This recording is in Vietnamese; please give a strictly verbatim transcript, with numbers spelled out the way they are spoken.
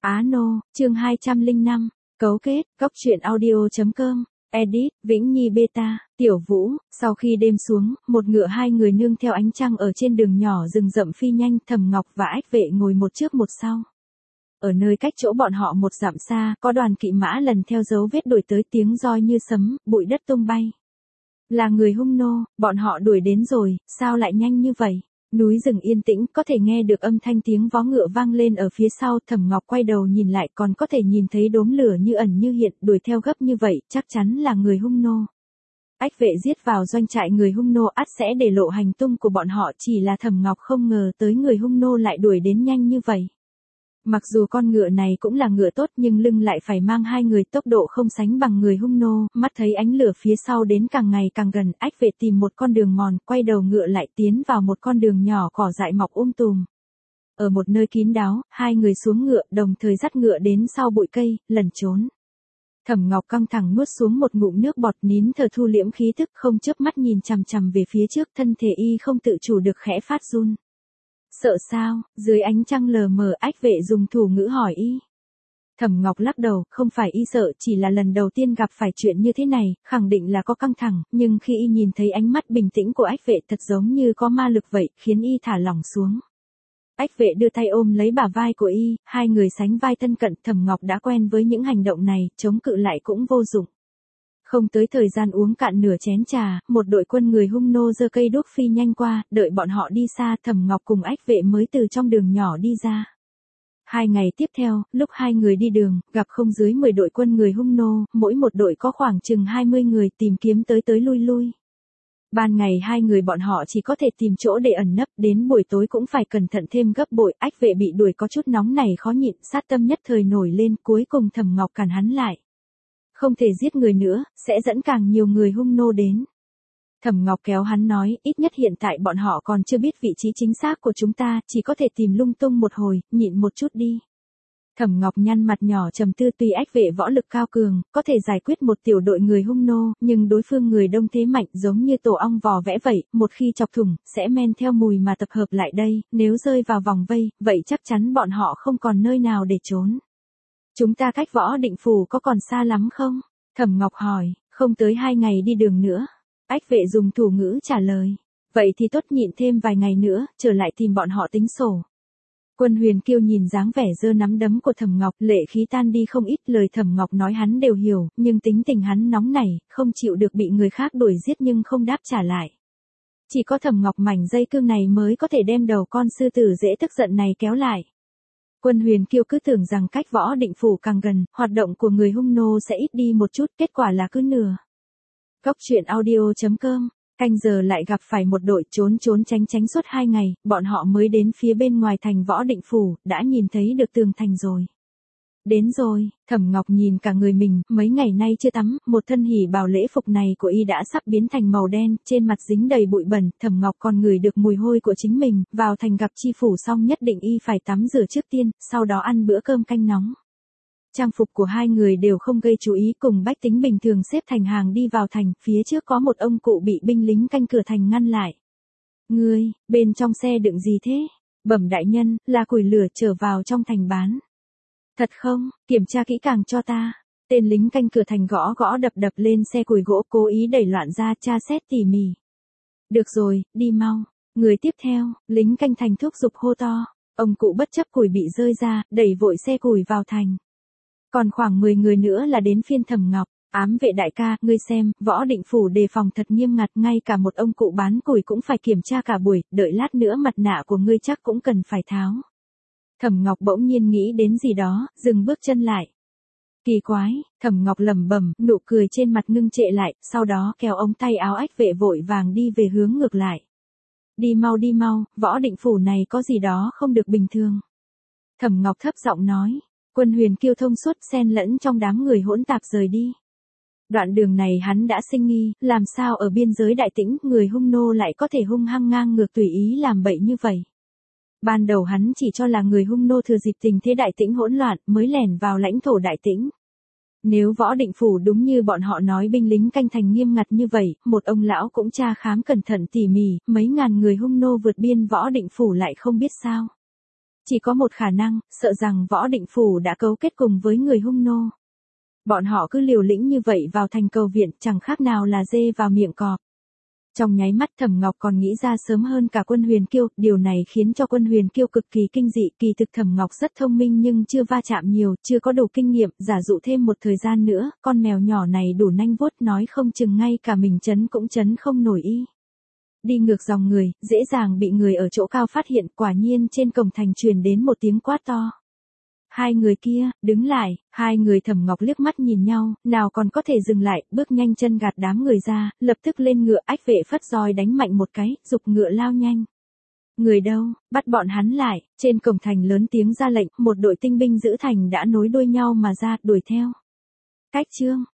Á Nô, chương hai trăm lẻ năm, cấu kết, góc truyện audio.com, edit, Vĩnh Nhi Beta, Tiểu Vũ, sau khi đêm xuống, một ngựa hai người nương theo ánh trăng ở trên đường nhỏ rừng rậm phi nhanh, Thẩm Ngọc và Ách Vệ ngồi một trước một sau. Ở nơi cách chỗ bọn họ một dặm xa, có đoàn kỵ mã lần theo dấu vết đuổi tới, tiếng roi như sấm, bụi đất tung bay. Là người hung nô, bọn họ đuổi đến rồi, sao lại nhanh như vậy? Núi rừng yên tĩnh, có thể nghe được âm thanh tiếng vó ngựa vang lên ở phía sau. Thẩm Ngọc quay đầu nhìn lại, còn có thể nhìn thấy đốm lửa như ẩn như hiện, đuổi theo gấp như vậy, chắc chắn là người hung nô. Ách Vệ giết vào doanh trại người hung nô ắt sẽ để lộ hành tung của bọn họ, chỉ là Thẩm Ngọc không ngờ tới người hung nô lại đuổi đến nhanh như vậy. Mặc dù con ngựa này cũng là ngựa tốt nhưng lưng lại phải mang hai người, tốc độ không sánh bằng người hung nô, mắt thấy ánh lửa phía sau đến càng ngày càng gần, Ách Vệ tìm một con đường mòn, quay đầu ngựa lại tiến vào một con đường nhỏ cỏ dại mọc um tùm. Ở một nơi kín đáo, hai người xuống ngựa, đồng thời dắt ngựa đến sau bụi cây, lẩn trốn. Thẩm Ngọc căng thẳng nuốt xuống một ngụm nước bọt, nín thở thu liễm khí tức, không chớp mắt nhìn chằm chằm về phía trước, thân thể y không tự chủ được khẽ phát run. Sợ sao? Dưới ánh trăng lờ mờ, Ách Vệ dùng thủ ngữ hỏi y. Thẩm Ngọc lắc đầu, không phải y sợ, chỉ là lần đầu tiên gặp phải chuyện như thế này, khẳng định là có căng thẳng, nhưng khi y nhìn thấy ánh mắt bình tĩnh của Ách Vệ thật giống như có ma lực vậy, khiến y thả lỏng xuống. Ách Vệ đưa tay ôm lấy bả vai của y, hai người sánh vai thân cận. Thẩm Ngọc đã quen với những hành động này, chống cự lại cũng vô dụng. Không tới thời gian uống cạn nửa chén trà, một đội quân người hung nô giơ cây đuốc phi nhanh qua, đợi bọn họ đi xa, Thẩm Ngọc cùng Ách Vệ mới từ trong đường nhỏ đi ra. Hai ngày tiếp theo, lúc hai người đi đường, gặp không dưới mười đội quân người hung nô, mỗi một đội có khoảng chừng hai mươi người, tìm kiếm tới tới lui lui. Ban ngày hai người bọn họ chỉ có thể tìm chỗ để ẩn nấp, đến buổi tối cũng phải cẩn thận thêm gấp bội. Ách Vệ bị đuổi có chút nóng này khó nhịn, sát tâm nhất thời nổi lên, cuối cùng Thẩm Ngọc cản hắn lại. Không thể giết người nữa, sẽ dẫn càng nhiều người hung nô đến. Thẩm Ngọc kéo hắn nói, ít nhất hiện tại bọn họ còn chưa biết vị trí chính xác của chúng ta, chỉ có thể tìm lung tung một hồi, nhịn một chút đi. Thẩm Ngọc nhăn mặt nhỏ trầm tư, tuy Ách Vệ võ lực cao cường, có thể giải quyết một tiểu đội người hung nô, nhưng đối phương người đông thế mạnh, giống như tổ ong vò vẽ vậy, một khi chọc thủng, sẽ men theo mùi mà tập hợp lại đây, nếu rơi vào vòng vây, vậy chắc chắn bọn họ không còn nơi nào để trốn. Chúng ta cách Võ Định Phủ có còn xa lắm không? Thẩm Ngọc hỏi. Không tới hai ngày đi đường nữa. Ách Vệ dùng thủ ngữ trả lời. Vậy thì tốt, nhịn thêm vài ngày nữa, trở lại tìm bọn họ tính sổ. Quân Huyền Kiêu nhìn dáng vẻ giơ nắm đấm của Thẩm Ngọc, lệ khí tan đi không ít. Lời Thẩm Ngọc nói hắn đều hiểu, nhưng tính tình hắn nóng nảy, không chịu được bị người khác đuổi giết nhưng không đáp trả lại. Chỉ có Thẩm Ngọc mảnh dây cương này mới có thể đem đầu con sư tử dễ tức giận này kéo lại. Quân Huyền Kiêu cứ tưởng rằng cách Võ Định Phủ càng gần, hoạt động của người hung nô sẽ ít đi một chút, kết quả là cứ nửa. Góc truyện audio.com, canh giờ lại gặp phải một đội trốn trốn tránh tránh suốt hai ngày, bọn họ mới đến phía bên ngoài thành Võ Định Phủ, đã nhìn thấy được tường thành rồi. Đến rồi, Thẩm Ngọc nhìn cả người mình, mấy ngày nay chưa tắm, một thân hỉ bào lễ phục này của y đã sắp biến thành màu đen, trên mặt dính đầy bụi bẩn. Thẩm Ngọc còn ngửi được mùi hôi của chính mình, vào thành gặp chi phủ xong nhất định y phải tắm rửa trước tiên, sau đó ăn bữa cơm canh nóng. Trang phục của hai người đều không gây chú ý, cùng bách tính bình thường xếp thành hàng đi vào thành, phía trước có một ông cụ bị binh lính canh cửa thành ngăn lại. Ngươi, bên trong xe đựng gì thế? Bẩm đại nhân, là củi lửa chở vào trong thành bán. Thật không? Kiểm tra kỹ càng cho ta. Tên lính canh cửa thành gõ gõ đập đập lên xe củi gỗ, cố ý đẩy loạn ra, tra xét tỉ mỉ. Được rồi, đi mau. Người tiếp theo, lính canh thành thúc giục hô to. Ông cụ bất chấp củi bị rơi ra, đẩy vội xe củi vào thành. Còn khoảng mười người nữa là đến phiên Thẩm Ngọc. Ám vệ đại ca, ngươi xem, Võ Định Phủ đề phòng thật nghiêm ngặt, ngay cả một ông cụ bán củi cũng phải kiểm tra cả buổi, đợi lát nữa mặt nạ của ngươi chắc cũng cần phải tháo. Thẩm Ngọc bỗng nhiên nghĩ đến gì đó, dừng bước chân lại. Kỳ quái, Thẩm Ngọc lẩm bẩm, nụ cười trên mặt ngưng trệ lại, sau đó kéo ống tay áo Ách Vệ vội vàng đi về hướng ngược lại. Đi mau đi mau, Võ Định Phủ này có gì đó không được bình thường. Thẩm Ngọc thấp giọng nói. Quân Huyền Kiêu thông suốt xen lẫn trong đám người hỗn tạp rời đi. Đoạn đường này hắn đã sinh nghi, làm sao ở biên giới Đại Tĩnh, người hung nô lại có thể hung hăng ngang ngược tùy ý làm bậy như vậy. Ban đầu hắn chỉ cho là người hung nô thừa dịp tình thế Đại Tĩnh hỗn loạn mới lẻn vào lãnh thổ Đại Tĩnh. Nếu Võ Định Phủ đúng như bọn họ nói, binh lính canh thành nghiêm ngặt như vậy, một ông lão cũng tra khám cẩn thận tỉ mỉ, mấy ngàn người hung nô vượt biên Võ Định Phủ lại không biết sao. Chỉ có một khả năng, sợ rằng Võ Định Phủ đã cấu kết cùng với người hung nô. Bọn họ cứ liều lĩnh như vậy vào thành cầu viện, chẳng khác nào là dê vào miệng cọp. Trong nháy mắt Thẩm Ngọc còn nghĩ ra sớm hơn cả Quân Huyền Kiêu, điều này khiến cho Quân Huyền Kiêu cực kỳ kinh dị, kỳ thực Thẩm Ngọc rất thông minh nhưng chưa va chạm nhiều, chưa có đủ kinh nghiệm, giả dụ thêm một thời gian nữa, con mèo nhỏ này đủ nanh vuốt nói không chừng ngay cả mình chấn cũng chấn không nổi y. Đi ngược dòng người, dễ dàng bị người ở chỗ cao phát hiện, quả nhiên trên cổng thành truyền đến một tiếng quát to. Hai người kia, đứng lại, hai người Thẩm Ngọc liếc mắt nhìn nhau, nào còn có thể dừng lại, bước nhanh chân gạt đám người ra, lập tức lên ngựa, ách vệ phất roi đánh mạnh một cái, giục ngựa lao nhanh. Người đâu, bắt bọn hắn lại, trên cổng thành lớn tiếng ra lệnh, một đội tinh binh giữ thành đã nối đuôi nhau mà ra, đuổi theo. Cách chương